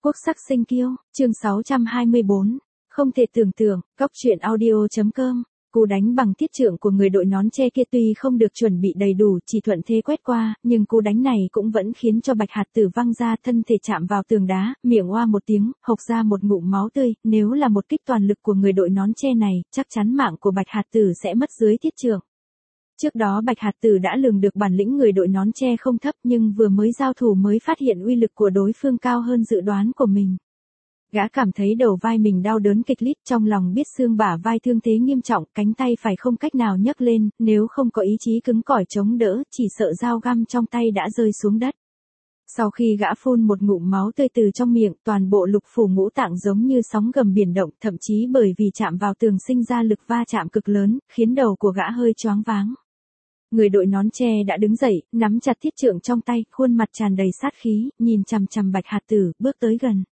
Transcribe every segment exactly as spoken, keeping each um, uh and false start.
Quốc sắc sinh kiêu, chương sáu trăm hai mươi bốn. Không thể tưởng tượng, góc truyện audio.com. Cú đánh bằng thiết trượng của người đội nón tre kia tuy không được chuẩn bị đầy đủ, chỉ thuận thế quét qua, nhưng cú đánh này cũng vẫn khiến cho Bạch Hạt Tử văng ra, thân thể chạm vào tường đá, miệng oa một tiếng, hộc ra một ngụm máu tươi. Nếu là một kích toàn lực của người đội nón tre này, chắc chắn mạng của Bạch Hạt Tử sẽ mất dưới thiết trượng. Trước đó Bạch Hạt Tử đã lường được bản lĩnh người đội nón tre không thấp, nhưng vừa mới giao thủ mới phát hiện uy lực của đối phương cao hơn dự đoán của mình. Gã cảm thấy đầu vai mình đau đớn kịch lít, trong lòng biết xương bả vai thương thế nghiêm trọng, cánh tay phải không cách nào nhấc lên, nếu không có ý chí cứng cỏi chống đỡ, chỉ sợ dao găm trong tay đã rơi xuống đất. Sau khi gã phun một ngụm máu tươi từ trong miệng, toàn bộ lục phủ ngũ tạng giống như sóng gầm biển động, thậm chí bởi vì chạm vào tường sinh ra lực va chạm cực lớn, khiến đầu của gã hơi choáng váng. Người đội nón tre đã đứng dậy, nắm chặt thiết trượng trong tay, khuôn mặt tràn đầy sát khí, nhìn chằm chằm Bạch Hạt Tử, bước tới gần.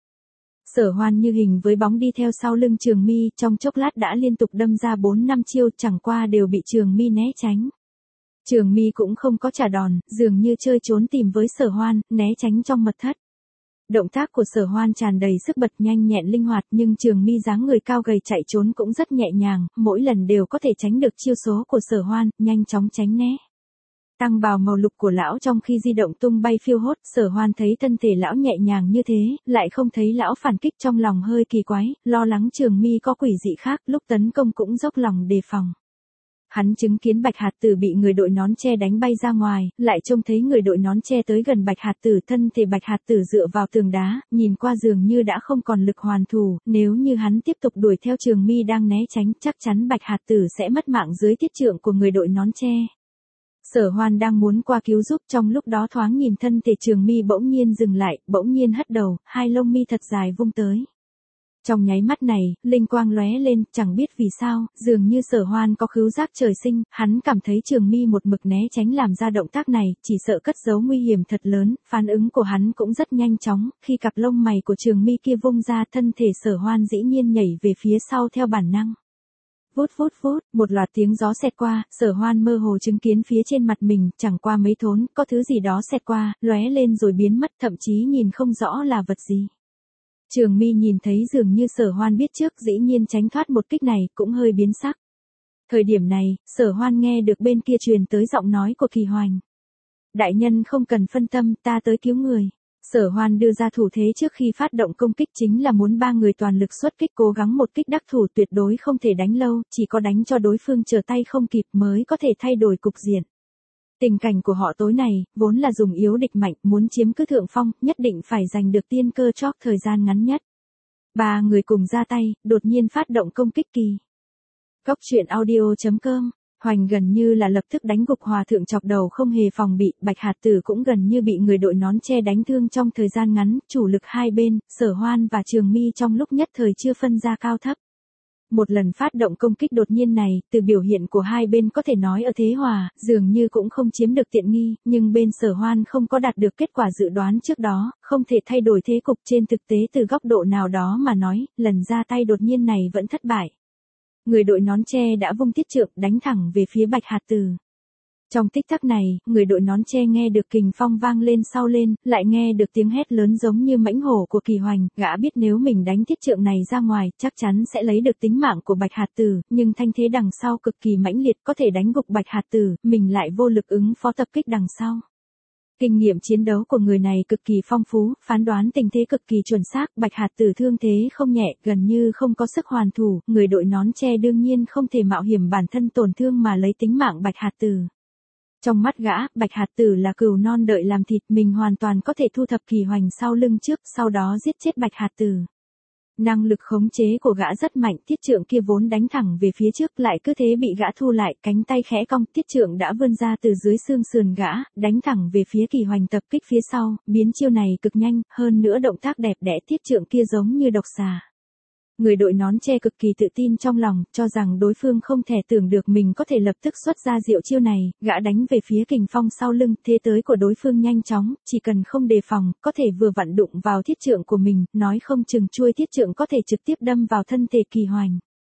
Sở Hoan như hình với bóng đi theo sau lưng Trường My, trong chốc lát đã liên tục đâm ra bốn năm chiêu, chẳng qua đều bị Trường My né tránh. Trường My cũng không có trả đòn, dường như chơi trốn tìm với Sở Hoan, né tránh trong mật thất. Động tác của Sở Hoan tràn đầy sức bật, nhanh nhẹn linh hoạt, nhưng Trường My dáng người cao gầy chạy trốn cũng rất nhẹ nhàng, mỗi lần đều có thể tránh được chiêu số của Sở Hoan, nhanh chóng tránh né. Tăng bào màu lục của lão trong khi di động tung bay phiêu hốt, Sở Hoan thấy thân thể lão nhẹ nhàng như thế, lại không thấy lão phản kích, trong lòng hơi kỳ quái, lo lắng Trường My có quỷ dị khác, lúc tấn công cũng dốc lòng đề phòng. Hắn chứng kiến Bạch Hạt Tử bị người đội nón tre đánh bay ra ngoài, lại trông thấy người đội nón tre tới gần Bạch Hạt Tử, thân thể Bạch Hạt Tử dựa vào tường đá, nhìn qua dường như đã không còn lực hoàn thủ, nếu như hắn tiếp tục đuổi theo Trường My đang né tránh, chắc chắn Bạch Hạt Tử sẽ mất mạng dưới thiết trượng của người đội nón tre. Sở Hoan đang muốn qua cứu giúp, trong lúc đó thoáng nhìn thân thể Trường My bỗng nhiên dừng lại, bỗng nhiên hất đầu, hai lông mi thật dài vung tới. Trong nháy mắt này, linh quang lóe lên, chẳng biết vì sao, dường như Sở Hoan có khứu giác trời sinh, hắn cảm thấy Trường My một mực né tránh làm ra động tác này, chỉ sợ cất giấu nguy hiểm thật lớn, phản ứng của hắn cũng rất nhanh chóng, khi cặp lông mày của Trường My kia vung ra, thân thể Sở Hoan dĩ nhiên nhảy về phía sau theo bản năng. Vút vút vút, một loạt tiếng gió xẹt qua, Sở Hoan mơ hồ chứng kiến phía trên mặt mình, chẳng qua mấy thốn, có thứ gì đó xẹt qua, lóe lên rồi biến mất, thậm chí nhìn không rõ là vật gì. Trường My nhìn thấy dường như Sở Hoan biết trước, dĩ nhiên tránh thoát một kích này, cũng hơi biến sắc. Thời điểm này, Sở Hoan nghe được bên kia truyền tới giọng nói của Kỳ Hoành. Đại nhân không cần phân tâm, ta tới cứu người. Sở Hoan đưa ra thủ thế trước khi phát động công kích, chính là muốn ba người toàn lực xuất kích, cố gắng một kích đắc thủ, tuyệt đối không thể đánh lâu, chỉ có đánh cho đối phương trở tay không kịp mới có thể thay đổi cục diện. Tình cảnh của họ tối này, vốn là dùng yếu địch mạnh, muốn chiếm cứ thượng phong, nhất định phải giành được tiên cơ chóp thời gian ngắn nhất. Ba người cùng ra tay, đột nhiên phát động công kích kỳ. Góc truyện audio.com. Hoành gần như là lập tức đánh gục Hòa thượng chọc đầu không hề phòng bị, Bạch Hạt Tử cũng gần như bị người đội nón tre đánh thương trong thời gian ngắn, chủ lực hai bên, Sở Hoan và Trường My trong lúc nhất thời chưa phân ra cao thấp. Một lần phát động công kích đột nhiên này, từ biểu hiện của hai bên có thể nói ở thế hòa, dường như cũng không chiếm được tiện nghi, nhưng bên Sở Hoan không có đạt được kết quả dự đoán trước đó, không thể thay đổi thế cục, trên thực tế từ góc độ nào đó mà nói, lần ra tay đột nhiên này vẫn thất bại. Người đội nón tre đã vung thiết trượng đánh thẳng về phía Bạch Hạt Tử. Trong tích tắc này, người đội nón tre nghe được kình phong vang lên sau lên, lại nghe được tiếng hét lớn giống như mãnh hổ của Kỳ Hoành, gã biết nếu mình đánh thiết trượng này ra ngoài, chắc chắn sẽ lấy được tính mạng của Bạch Hạt Tử, nhưng thanh thế đằng sau cực kỳ mãnh liệt, có thể đánh gục Bạch Hạt Tử, mình lại vô lực ứng phó tập kích đằng sau. Kinh nghiệm chiến đấu của người này cực kỳ phong phú, phán đoán tình thế cực kỳ chuẩn xác, Bạch Hạt Tử thương thế không nhẹ, gần như không có sức hoàn thủ, người đội nón tre đương nhiên không thể mạo hiểm bản thân tổn thương mà lấy tính mạng Bạch Hạt Tử. Trong mắt gã, Bạch Hạt Tử là cừu non đợi làm thịt, mình hoàn toàn có thể thu thập Kỳ Hoành sau lưng trước, sau đó giết chết Bạch Hạt Tử. Năng lực khống chế của gã rất mạnh, thiết trượng kia vốn đánh thẳng về phía trước, lại cứ thế bị gã thu lại, cánh tay khẽ cong, thiết trượng đã vươn ra từ dưới xương sườn gã, đánh thẳng về phía Kỳ Hoành tập kích phía sau, biến chiêu này cực nhanh, hơn nữa động tác đẹp đẽ, thiết trượng kia giống như độc xà. Người đội nón tre cực kỳ tự tin trong lòng, cho rằng đối phương không thể tưởng được mình có thể lập tức xuất ra diệu chiêu này, gã đánh về phía kình phong sau lưng, thế tới của đối phương nhanh chóng, chỉ cần không đề phòng, có thể vừa vặn đụng vào thiết trượng của mình, nói không chừng chuôi thiết trượng có thể trực tiếp đâm vào thân thể Kỳ Hoành.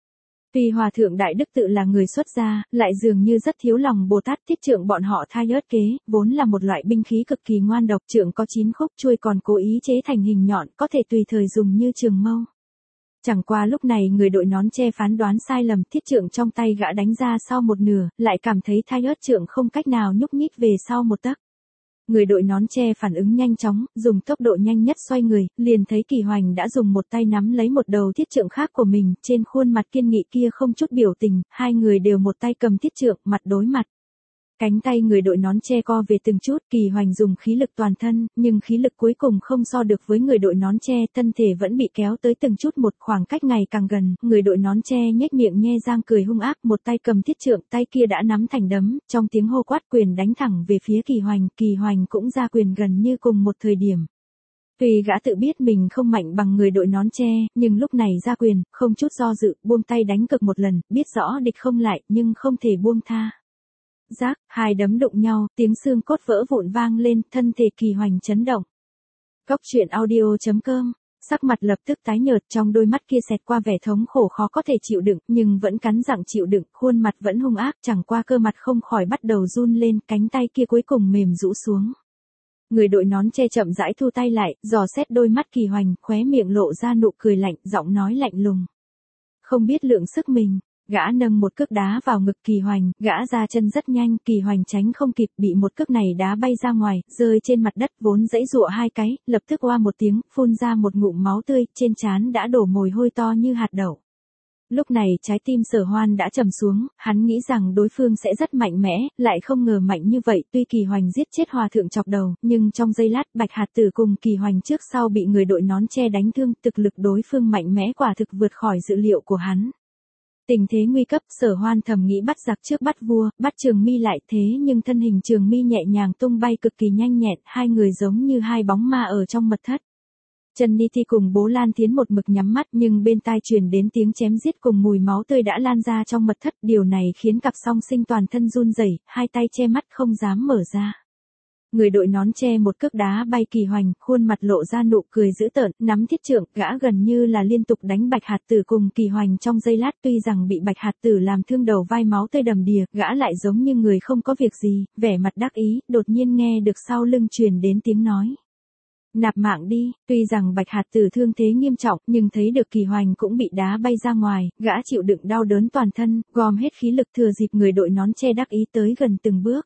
Tuy Hòa thượng Đại Đức tự là người xuất gia, lại dường như rất thiếu lòng Bồ Tát. Thiết trượng bọn họ thay ớt kế, vốn là một loại binh khí cực kỳ ngoan độc, trượng có chín khúc chuôi còn cố ý chế thành hình nhọn, có thể tùy thời dùng như trường mâu. Chẳng qua lúc này người đội nón che phán đoán sai lầm, thiết trượng trong tay gã đánh ra sau một nửa, lại cảm thấy thay ớt trượng không cách nào nhúc nhích về sau một tấc. Người đội nón che phản ứng nhanh chóng, dùng tốc độ nhanh nhất xoay người, liền thấy Kỳ Hoành đã dùng một tay nắm lấy một đầu thiết trượng khác của mình, trên khuôn mặt kiên nghị kia không chút biểu tình, hai người đều một tay cầm thiết trượng, mặt đối mặt. Cánh tay người đội nón che co về từng chút, Kỳ Hoành dùng khí lực toàn thân, nhưng khí lực cuối cùng không so được với người đội nón che, thân thể vẫn bị kéo tới từng chút một, khoảng cách ngày càng gần, người đội nón che nhếch miệng nhe răng cười hung ác, một tay cầm thiết trượng, tay kia đã nắm thành đấm, trong tiếng hô quát quyền đánh thẳng về phía Kỳ Hoành, Kỳ Hoành cũng ra quyền gần như cùng một thời điểm. Tuy gã tự biết mình không mạnh bằng người đội nón che, nhưng lúc này ra quyền, không chút do dự, buông tay đánh cực một lần, biết rõ địch không lại, nhưng không thể buông tha. Rác, hai đấm đụng nhau, tiếng xương cốt vỡ vụn vang lên, thân thể Kỳ Hoành chấn động. Cốc truyện audio chấm com, sắc mặt lập tức tái nhợt, trong đôi mắt kia xẹt qua vẻ thống khổ khó có thể chịu đựng, nhưng vẫn cắn răng chịu đựng, khuôn mặt vẫn hung ác, chẳng qua cơ mặt không khỏi bắt đầu run lên, cánh tay kia cuối cùng mềm rũ xuống. Người đội nón che chậm rãi thu tay lại, dò xét đôi mắt Kỳ Hoành, khóe miệng lộ ra nụ cười lạnh, giọng nói lạnh lùng. Không biết lượng sức mình. Gã nâng một cước đá vào ngực Kỳ Hoành, gã ra chân rất nhanh, Kỳ Hoành tránh không kịp, bị một cước này đá bay ra ngoài, rơi trên mặt đất, vốn giãy giụa hai cái, lập tức oa một tiếng, phun ra một ngụm máu tươi, trên trán đã đổ mồ hôi to như hạt đậu. Lúc này trái tim Sở Hoan đã trầm xuống, hắn nghĩ rằng đối phương sẽ rất mạnh mẽ, lại không ngờ mạnh như vậy, tuy Kỳ Hoành giết chết hòa thượng chọc đầu, nhưng trong giây lát Bạch Hạt Tử cùng Kỳ Hoành trước sau bị người đội nón che đánh thương, thực lực đối phương mạnh mẽ quả thực vượt khỏi dự liệu của hắn. Tình thế nguy cấp, Sở Hoan thầm nghĩ bắt giặc trước bắt vua, bắt Trường Mi lại, thế nhưng thân hình Trường Mi nhẹ nhàng tung bay cực kỳ nhanh nhẹn, hai người giống như hai bóng ma ở trong mật thất. Trần Ni Thi cùng Bố Lan Thiến một mực nhắm mắt, nhưng bên tai truyền đến tiếng chém giết cùng mùi máu tươi đã lan ra trong mật thất, điều này khiến cặp song sinh toàn thân run rẩy, hai tay che mắt không dám mở ra. Người đội nón che một cước đá bay Kỳ Hoành, khuôn mặt lộ ra nụ cười dữ tợn, nắm thiết trượng, gã gần như là liên tục đánh Bạch Hạt Tử cùng Kỳ Hoành trong giây lát, tuy rằng bị Bạch Hạt Tử làm thương đầu vai máu tươi đầm đìa, gã lại giống như người không có việc gì, vẻ mặt đắc ý, đột nhiên nghe được sau lưng truyền đến tiếng nói. Nạp mạng đi, tuy rằng Bạch Hạt Tử thương thế nghiêm trọng, nhưng thấy được Kỳ Hoành cũng bị đá bay ra ngoài, gã chịu đựng đau đớn toàn thân, gom hết khí lực thừa dịp người đội nón che đắc ý tới gần từng bước.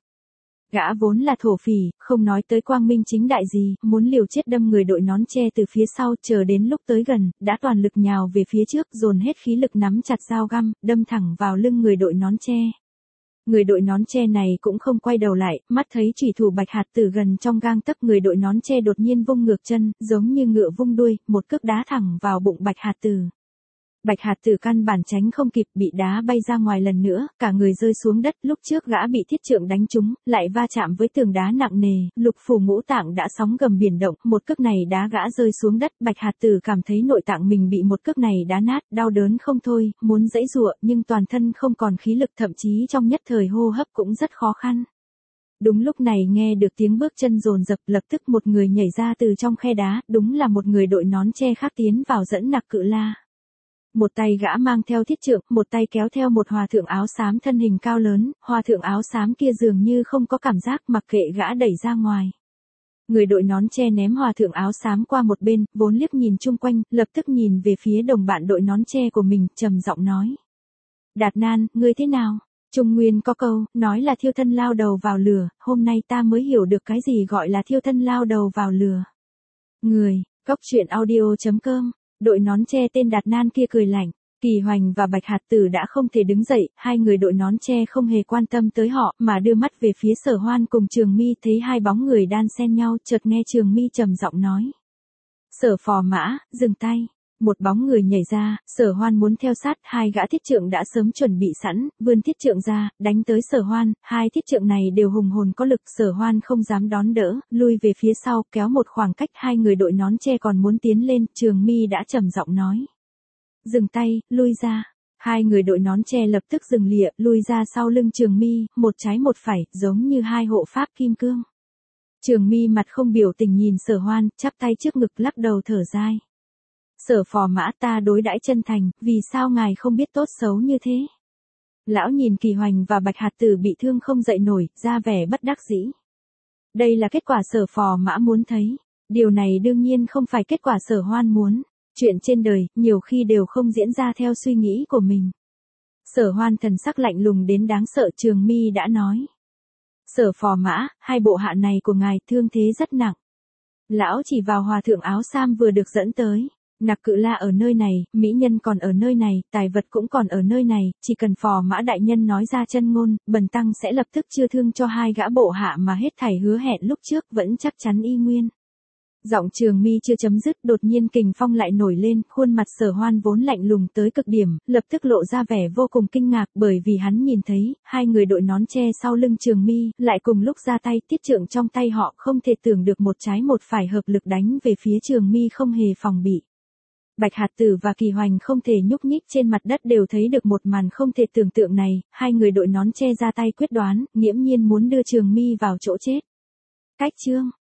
Gã vốn là thổ phỉ, không nói tới quang minh chính đại gì, muốn liều chết đâm người đội nón che từ phía sau, chờ đến lúc tới gần, đã toàn lực nhào về phía trước, dồn hết khí lực nắm chặt dao găm, đâm thẳng vào lưng người đội nón che. Người đội nón che này cũng không quay đầu lại, mắt thấy chủy thủ Bạch Hạt Tử gần trong gang tấc, người đội nón che đột nhiên vung ngược chân, giống như ngựa vung đuôi, một cước đá thẳng vào bụng Bạch Hạt Tử. Bạch Hạt Tử căn bản tránh không kịp, bị đá bay ra ngoài lần nữa, cả người rơi xuống đất, lúc trước gã bị thiết trượng đánh trúng, lại va chạm với tường đá nặng nề, lục phủ ngũ tạng đã sóng gầm biển động, một cước này đá gã rơi xuống đất, Bạch Hạt Tử cảm thấy nội tạng mình bị một cước này đá nát, đau đớn không thôi, muốn giãy giụa, nhưng toàn thân không còn khí lực, thậm chí trong nhất thời hô hấp cũng rất khó khăn. Đúng lúc này nghe được tiếng bước chân dồn dập, lập tức một người nhảy ra từ trong khe đá, đúng là một người đội nón che khác tiến vào dẫn nặc cự la. Một tay gã mang theo thiết trượng, một tay kéo theo một hòa thượng áo xám thân hình cao lớn, hòa thượng áo xám kia dường như không có cảm giác, mặc kệ gã đẩy ra ngoài. Người đội nón che ném hòa thượng áo xám qua một bên, vốn liếc nhìn chung quanh, lập tức nhìn về phía đồng bạn đội nón che của mình, trầm giọng nói. Đạt Nan, ngươi thế nào? Trung Nguyên có câu, nói là thiêu thân lao đầu vào lửa, hôm nay ta mới hiểu được cái gì gọi là thiêu thân lao đầu vào lửa. Người, cốc truyện audio chấm com. Đội nón che tên Đạt Nan kia cười lạnh, Kỳ Hoành và Bạch Hạt Tử đã không thể đứng dậy, hai người đội nón che không hề quan tâm tới họ, mà đưa mắt về phía Sở Hoan cùng Trường Mi, thấy hai bóng người đan xen nhau, chợt nghe Trường Mi trầm giọng nói. Sở phò mã, dừng tay. Một bóng người nhảy ra, Sở Hoan muốn theo sát, hai gã thiết trượng đã sớm chuẩn bị sẵn, vươn thiết trượng ra, đánh tới Sở Hoan, hai thiết trượng này đều hùng hồn có lực, Sở Hoan không dám đón đỡ, lui về phía sau, kéo một khoảng cách, hai người đội nón che còn muốn tiến lên, Trường Mi đã trầm giọng nói. Dừng tay, lui ra. Hai người đội nón che lập tức dừng lịa, lui ra sau lưng Trường Mi, một trái một phải, giống như hai hộ pháp kim cương. Trường Mi mặt không biểu tình nhìn Sở Hoan, chắp tay trước ngực lắc đầu thở dài. Sở phò mã, ta đối đãi chân thành, vì sao ngài không biết tốt xấu như thế? Lão nhìn Kỳ Hoành và Bạch Hạt Tử bị thương không dậy nổi, ra vẻ bất đắc dĩ. Đây là kết quả Sở phò mã muốn thấy. Điều này đương nhiên không phải kết quả Sở Hoan muốn. Chuyện trên đời, nhiều khi đều không diễn ra theo suy nghĩ của mình. Sở Hoan thần sắc lạnh lùng đến đáng sợ, Trường Mi đã nói. Sở phò mã, hai bộ hạ này của ngài thương thế rất nặng. Lão chỉ vào hòa thượng áo sam vừa được dẫn tới. Nặc Cự La ở nơi này, mỹ nhân còn ở nơi này, tài vật cũng còn ở nơi này, chỉ cần phò mã đại nhân nói ra chân ngôn, bần tăng sẽ lập tức chữa thương cho hai gã bộ hạ mà hết thảy hứa hẹn lúc trước vẫn chắc chắn y nguyên. Giọng Trường Mi chưa chấm dứt, đột nhiên kình phong lại nổi lên, khuôn mặt Sở Hoan vốn lạnh lùng tới cực điểm, lập tức lộ ra vẻ vô cùng kinh ngạc, bởi vì hắn nhìn thấy, hai người đội nón che sau lưng Trường Mi, lại cùng lúc ra tay, tiết trượng trong tay họ không thể tưởng được một trái một phải hợp lực đánh về phía Trường Mi không hề phòng bị. Bạch Hạt Tử và Kỳ Hoành không thể nhúc nhích, trên mặt đất đều thấy được một màn không thể tưởng tượng này, hai người đội nón che ra tay quyết đoán, nghiễm nhiên muốn đưa Trường Mi vào chỗ chết. Cách chương